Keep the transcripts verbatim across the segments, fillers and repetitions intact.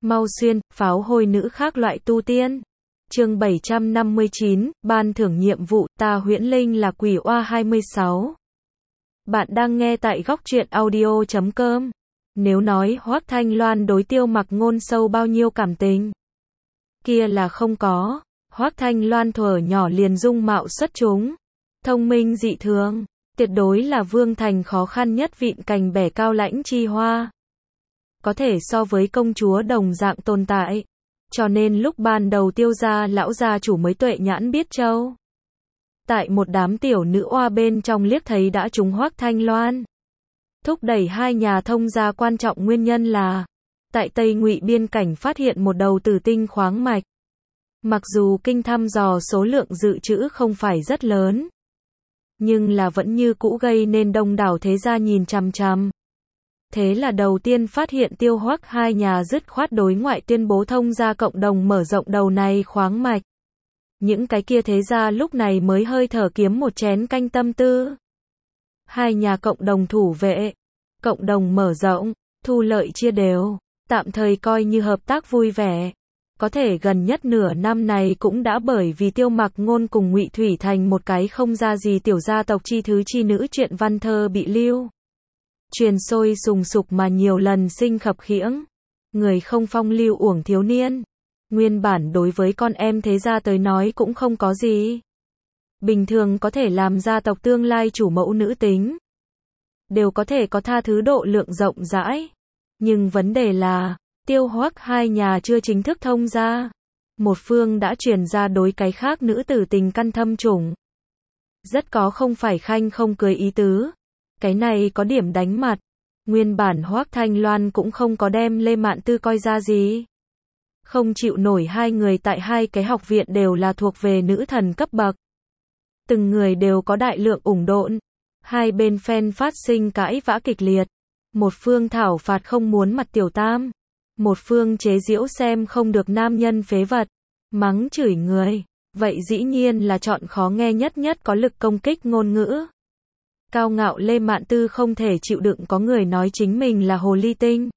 Mau xuyên, pháo hôi nữ khác loại tu tiên. Chương bảy trăm năm mươi chín, ban thưởng nhiệm vụ, ta Huyễn Linh là quỷ oa hai mươi sáu. Bạn đang nghe tại góc truyện audio chấm com. Nếu nói Hoắc Thanh Loan đối Tiêu Mặc Ngôn sâu bao nhiêu cảm tình, kia là không có. Hoắc Thanh Loan thuở nhỏ liền dung mạo xuất chúng, thông minh dị thường, tuyệt đối là Vương Thành khó khăn nhất vịn cành bẻ cao lãnh chi hoa, có thể so với công chúa đồng dạng tồn tại. Cho nên lúc ban đầu Tiêu gia lão gia chủ mới tuệ nhãn biết châu. Tại một đám tiểu nữ oa bên trong liếc thấy đã trúng Hoắc Thanh Loan. Thúc đẩy hai nhà thông gia quan trọng nguyên nhân là, tại Tây Ngụy biên cảnh phát hiện một đầu tử tinh khoáng mạch. Mặc dù kinh thăm dò số lượng dự trữ không phải rất lớn, nhưng là vẫn như cũ gây nên đông đảo thế gia nhìn chằm chằm. Thế là đầu tiên phát hiện Tiêu Hoắc hai nhà dứt khoát đối ngoại tuyên bố thông gia cộng đồng mở rộng đầu này khoáng mạch. Những cái kia thế gia lúc này mới hơi thở kiếm một chén canh tâm tư. Hai nhà cộng đồng thủ vệ, cộng đồng mở rộng, thu lợi chia đều, tạm thời coi như hợp tác vui vẻ. Có thể gần nhất nửa năm này cũng đã bởi vì Tiêu Mặc Ngôn cùng Ngụy Thủy Thành một cái không ra gì tiểu gia tộc chi thứ chi nữ chuyện văn thơ bị lưu truyền sôi sùng sục mà nhiều lần sinh khập khiễng. Người không phong lưu uổng thiếu niên, nguyên bản đối với con em thế gia tới nói cũng không có gì. Bình thường có thể làm gia tộc tương lai chủ mẫu nữ tính, đều có thể có tha thứ độ lượng rộng rãi. Nhưng vấn đề là, Tiêu Hoắc hai nhà chưa chính thức thông gia, một phương đã truyền ra đối cái khác nữ tử tình căn thâm trùng. Rất có không phải khanh không cưới ý tứ. Cái này có điểm đánh mặt. Nguyên bản Hoắc Thanh Loan cũng không có đem Lê Mạn Tư coi ra gì. Không chịu nổi hai người tại hai cái học viện đều là thuộc về nữ thần cấp bậc. Từng người đều có đại lượng ủng độn. Hai bên phen phát sinh cãi vã kịch liệt. Một phương thảo phạt không muốn mặt tiểu tam. Một phương chế giễu xem không được nam nhân phế vật. Mắng chửi người. Vậy dĩ nhiên là chọn khó nghe nhất nhất có lực công kích ngôn ngữ. Cao ngạo Lê Mạn Tư không thể chịu đựng có người nói chính mình là hồ ly tinh.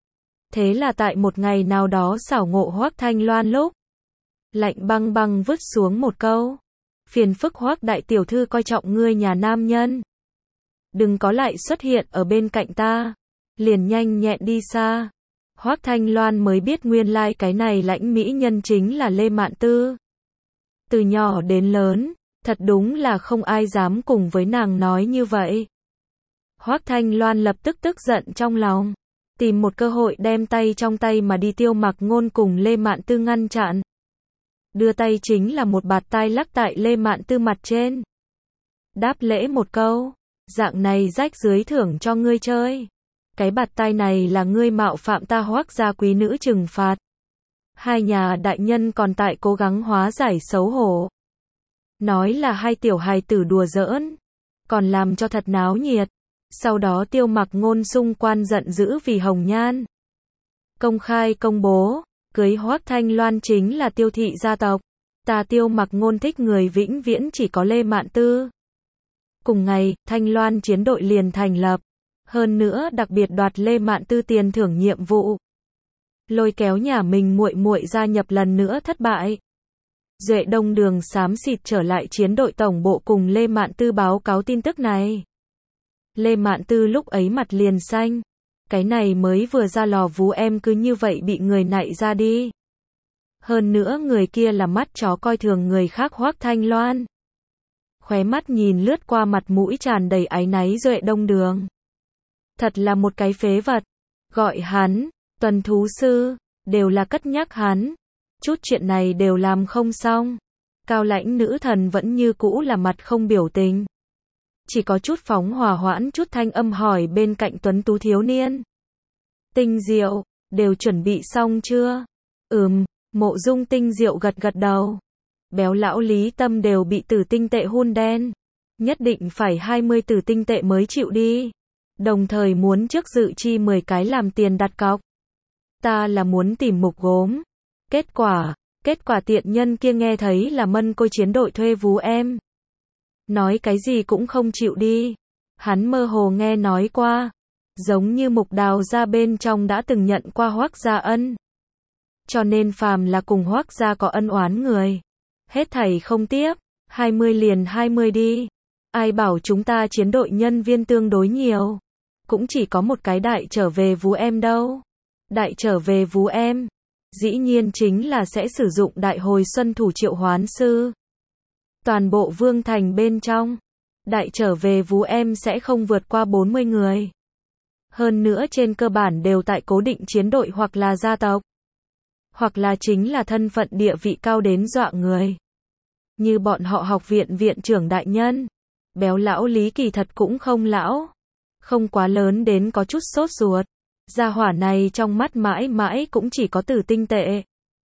Thế là tại một ngày nào đó xảo ngộ Hoắc Thanh Loan lúc, lạnh băng băng vứt xuống một câu. Phiền phức Hoắc đại tiểu thư coi trọng ngươi nhà nam nhân. Đừng có lại xuất hiện ở bên cạnh ta. Liền nhanh nhẹn đi xa. Hoắc Thanh Loan mới biết nguyên lai cái này lãnh mỹ nhân chính là Lê Mạn Tư. Từ nhỏ đến lớn, thật đúng là không ai dám cùng với nàng nói như vậy. Hoắc Thanh Loan lập tức tức giận trong lòng, tìm một cơ hội đem tay trong tay mà đi Tiêu Mặc Ngôn cùng Lê Mạn Tư ngăn chặn. Đưa tay chính là một bạt tai lắc tại Lê Mạn Tư mặt trên. Đáp lễ một câu, dạng này rách dưới thưởng cho ngươi chơi. Cái bạt tai này là ngươi mạo phạm ta Hoắc gia quý nữ trừng phạt. Hai nhà đại nhân còn tại cố gắng hóa giải xấu hổ. Nói là hai tiểu hài tử đùa giỡn, còn làm cho thật náo nhiệt. Sau đó Tiêu Mặc Ngôn xung quan giận dữ vì hồng nhan. Công khai công bố, cưới Hoắc Thanh Loan chính là Tiêu thị gia tộc. Ta Tiêu Mặc Ngôn thích người vĩnh viễn chỉ có Lê Mạn Tư. Cùng ngày, Thanh Loan chiến đội liền thành lập. Hơn nữa đặc biệt đoạt Lê Mạn Tư tiền thưởng nhiệm vụ. Lôi kéo nhà mình muội muội gia nhập lần nữa thất bại. Duệ Đông Đường xám xịt trở lại chiến đội tổng bộ cùng Lê Mạn Tư báo cáo tin tức này. Lê Mạn Tư lúc ấy mặt liền xanh. Cái này mới vừa ra lò vú em cứ như vậy bị người nạy ra đi. Hơn nữa người kia là mắt chó coi thường người khác Hoắc Thanh Loan. Khóe mắt nhìn lướt qua mặt mũi tràn đầy áy náy Duệ Đông Đường. Thật là một cái phế vật. Gọi hắn, tuần thú sư, đều là cất nhắc hắn. Chút chuyện này đều làm không xong. Cao lãnh nữ thần vẫn như cũ là mặt không biểu tình. Chỉ có chút phóng hòa hoãn chút thanh âm hỏi bên cạnh tuấn tú thiếu niên. Tinh Diệu, đều chuẩn bị xong chưa? Ừm, Mộ Dung Tinh Diệu gật gật đầu. Béo lão Lý Tâm đều bị tử tinh tệ hun đen. Nhất định phải hai mươi tử tinh tệ mới chịu đi. Đồng thời muốn trước dự chi mười cái làm tiền đặt cọc. Ta là muốn tìm mục gốm. Kết quả, kết quả tiện nhân kia nghe thấy là mân côi chiến đội thuê vú em. Nói cái gì cũng không chịu đi. Hắn mơ hồ nghe nói qua. Giống như Mục Đào gia bên trong đã từng nhận qua Hoắc gia ân. Cho nên phàm là cùng Hoắc gia có ân oán người, hết thảy không tiếp, hai mươi liền hai mươi đi. Ai bảo chúng ta chiến đội nhân viên tương đối nhiều, cũng chỉ có một cái đại trở về vú em đâu. Đại trở về vú em, dĩ nhiên chính là sẽ sử dụng đại hồi xuân thủ triệu hoán sư. Toàn bộ vương thành bên trong, đại trở về vú em sẽ không vượt qua bốn mươi người. Hơn nữa trên cơ bản đều tại cố định chiến đội hoặc là gia tộc, hoặc là chính là thân phận địa vị cao đến dọa người. Như bọn họ học viện viện trưởng đại nhân, béo lão Lý kỳ thật cũng không lão, không quá lớn đến có chút sốt ruột. Gia hỏa này trong mắt mãi mãi cũng chỉ có Tử Tinh tệ.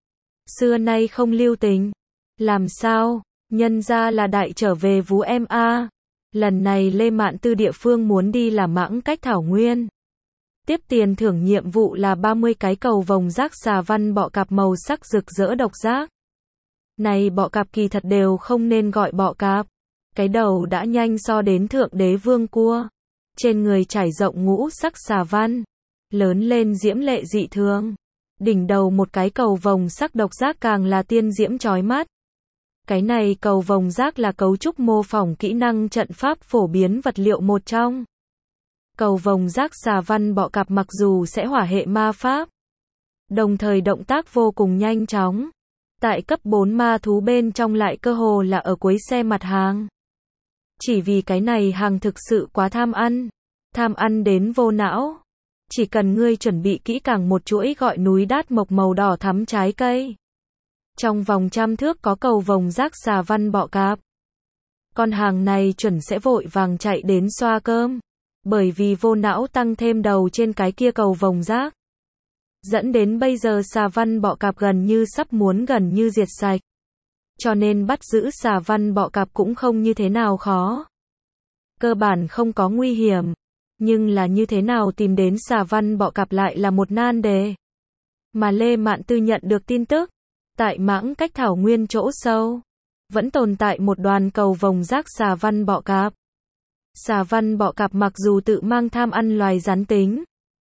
Xưa nay không lưu tình. Làm sao? Nhân ra là đại trở về vú em a. Lần này Lê Mạn Tư địa phương muốn đi là Mãng Cách Thảo Nguyên. Tiếp tiền thưởng nhiệm vụ là ba mươi cái cầu vồng rác xà văn bọ cạp màu sắc rực rỡ độc giác. Này bọ cạp kỳ thật đều không nên gọi bọ cạp. Cái đầu đã nhanh so đến thượng đế vương cua. Trên người trải rộng ngũ sắc xà văn. Lớn lên diễm lệ dị thường. Đỉnh đầu một cái cầu vồng sắc độc giác càng là tiên diễm chói mắt. Cái này cầu vồng giác là cấu trúc mô phỏng kỹ năng trận pháp phổ biến vật liệu một trong. Cầu vồng giác xà văn bọ cạp mặc dù sẽ hỏa hệ ma pháp, đồng thời động tác vô cùng nhanh chóng. Tại cấp bốn ma thú bên trong lại cơ hồ là ở cuối xe mặt hàng. Chỉ vì cái này hàng thực sự quá tham ăn. Tham ăn đến vô não. Chỉ cần ngươi chuẩn bị kỹ càng một chuỗi gọi núi đát mộc màu đỏ thắm trái cây. Trong vòng trăm thước có cầu vồng rác xà văn bọ cạp. Con hàng này chuẩn sẽ vội vàng chạy đến xoa cơm. Bởi vì vô não tăng thêm đầu trên cái kia cầu vồng rác. Dẫn đến bây giờ xà văn bọ cạp gần như sắp muốn gần như diệt sạch. Cho nên bắt giữ xà văn bọ cạp cũng không như thế nào khó. Cơ bản không có nguy hiểm. Nhưng là như thế nào tìm đến xà văn bọ cạp lại là một nan đề. Mà Lê Mạn Tư nhận được tin tức. Tại Mãng Cách Thảo Nguyên chỗ sâu. Vẫn tồn tại một đoàn cầu vồng rác xà văn bọ cạp. Xà văn bọ cạp mặc dù tự mang tham ăn loài rắn tính.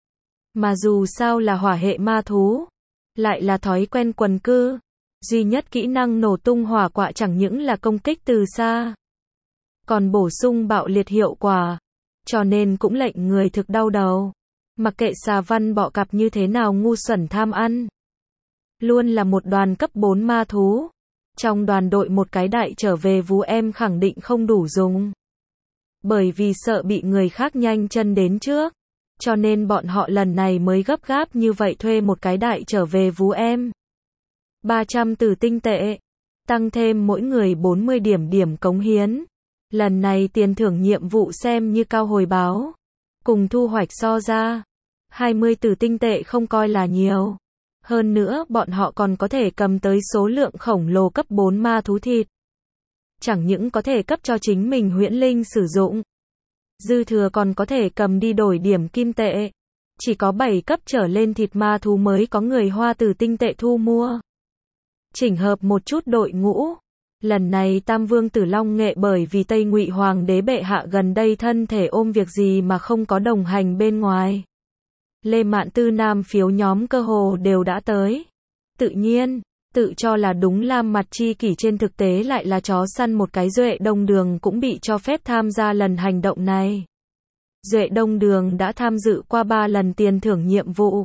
Mà dù sao là hỏa hệ ma thú. Lại là thói quen quần cư. Duy nhất kỹ năng nổ tung hỏa quạ chẳng những là công kích từ xa. Còn bổ sung bạo liệt hiệu quả. Cho nên cũng lệnh người thực đau đầu. Mặc kệ xà văn bọ cạp như thế nào ngu xuẩn tham ăn. Luôn là một đoàn cấp bốn ma thú. Trong đoàn đội một cái đại trở về vú em khẳng định không đủ dùng. Bởi vì sợ bị người khác nhanh chân đến trước. Cho nên bọn họ lần này mới gấp gáp như vậy thuê một cái đại trở về vú em. ba trăm Tử Tinh tệ. Tăng thêm mỗi người bốn mươi điểm điểm cống hiến. Lần này tiền thưởng nhiệm vụ xem như cao hồi báo. Cùng thu hoạch so ra. hai mươi Tử Tinh tệ không coi là nhiều. Hơn nữa bọn họ còn có thể cầm tới số lượng khổng lồ cấp bốn ma thú thịt. Chẳng những có thể cấp cho chính mình huyễn linh sử dụng. Dư thừa còn có thể cầm đi đổi điểm kim tệ. Chỉ có bảy cấp trở lên thịt ma thú mới có người hoa Tử Tinh tệ thu mua. Chỉnh hợp một chút đội ngũ. Lần này Tam Vương Tử Long Nghệ bởi vì Tây Ngụy Hoàng đế bệ hạ gần đây thân thể ôm việc gì mà không có đồng hành bên ngoài. Lê Mạn Tư Nam phiếu nhóm cơ hồ đều đã tới. Tự nhiên, tự cho là đúng Lam Mặt Chi Kỷ trên thực tế lại là chó săn một cái Duệ Đông Đường cũng bị cho phép tham gia lần hành động này. Duệ Đông Đường đã tham dự qua ba lần tiền thưởng nhiệm vụ.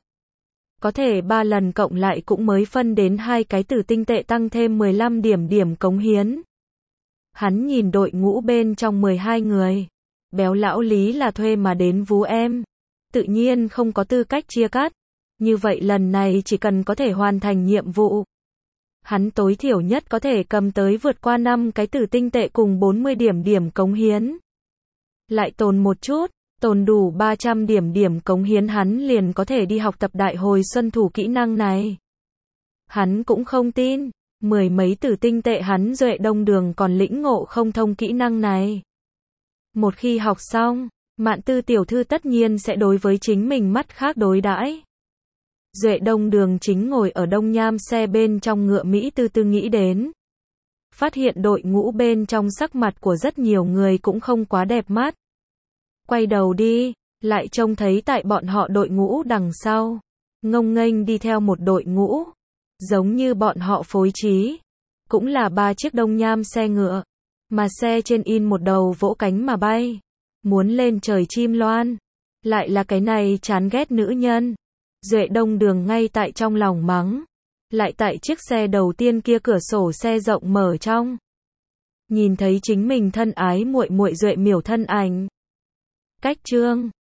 Có thể ba lần cộng lại cũng mới phân đến hai cái Tử Tinh tệ tăng thêm mười lăm điểm điểm cống hiến. Hắn nhìn đội ngũ bên trong mười hai người. Béo lão Lý là thuê mà đến vú em. Tự nhiên không có tư cách chia cắt. Như vậy lần này chỉ cần có thể hoàn thành nhiệm vụ. Hắn tối thiểu nhất có thể cầm tới vượt qua năm cái Tử Tinh tệ cùng bốn mươi điểm điểm cống hiến. Lại tồn một chút. Tồn đủ ba trăm điểm điểm cống hiến hắn liền có thể đi học tập đại hồi xuân thủ kỹ năng này. Hắn cũng không tin, mười mấy Tử Tinh tệ hắn Duệ Đông Đường còn lĩnh ngộ không thông kỹ năng này. Một khi học xong, Mạn Tư tiểu thư tất nhiên sẽ đối với chính mình mắt khác đối đãi. Duệ Đông Đường chính ngồi ở Đông Nham xe bên trong ngựa Mỹ tư tư nghĩ đến. Phát hiện đội ngũ bên trong sắc mặt của rất nhiều người cũng không quá đẹp mắt. Quay đầu đi, lại trông thấy tại bọn họ đội ngũ đằng sau. Ngông nghênh đi theo một đội ngũ. giống như bọn họ phối trí. Cũng là ba chiếc đông nham xe ngựa. Mà xe trên in một đầu vỗ cánh mà bay. Muốn lên trời chim loan. Lại là cái này chán ghét nữ nhân. Duệ Đông Đường ngay tại trong lòng mắng. Lại tại chiếc xe đầu tiên kia cửa sổ xe rộng mở trong. Nhìn thấy chính mình thân ái muội muội Duệ Miểu thân ảnh. Cách chương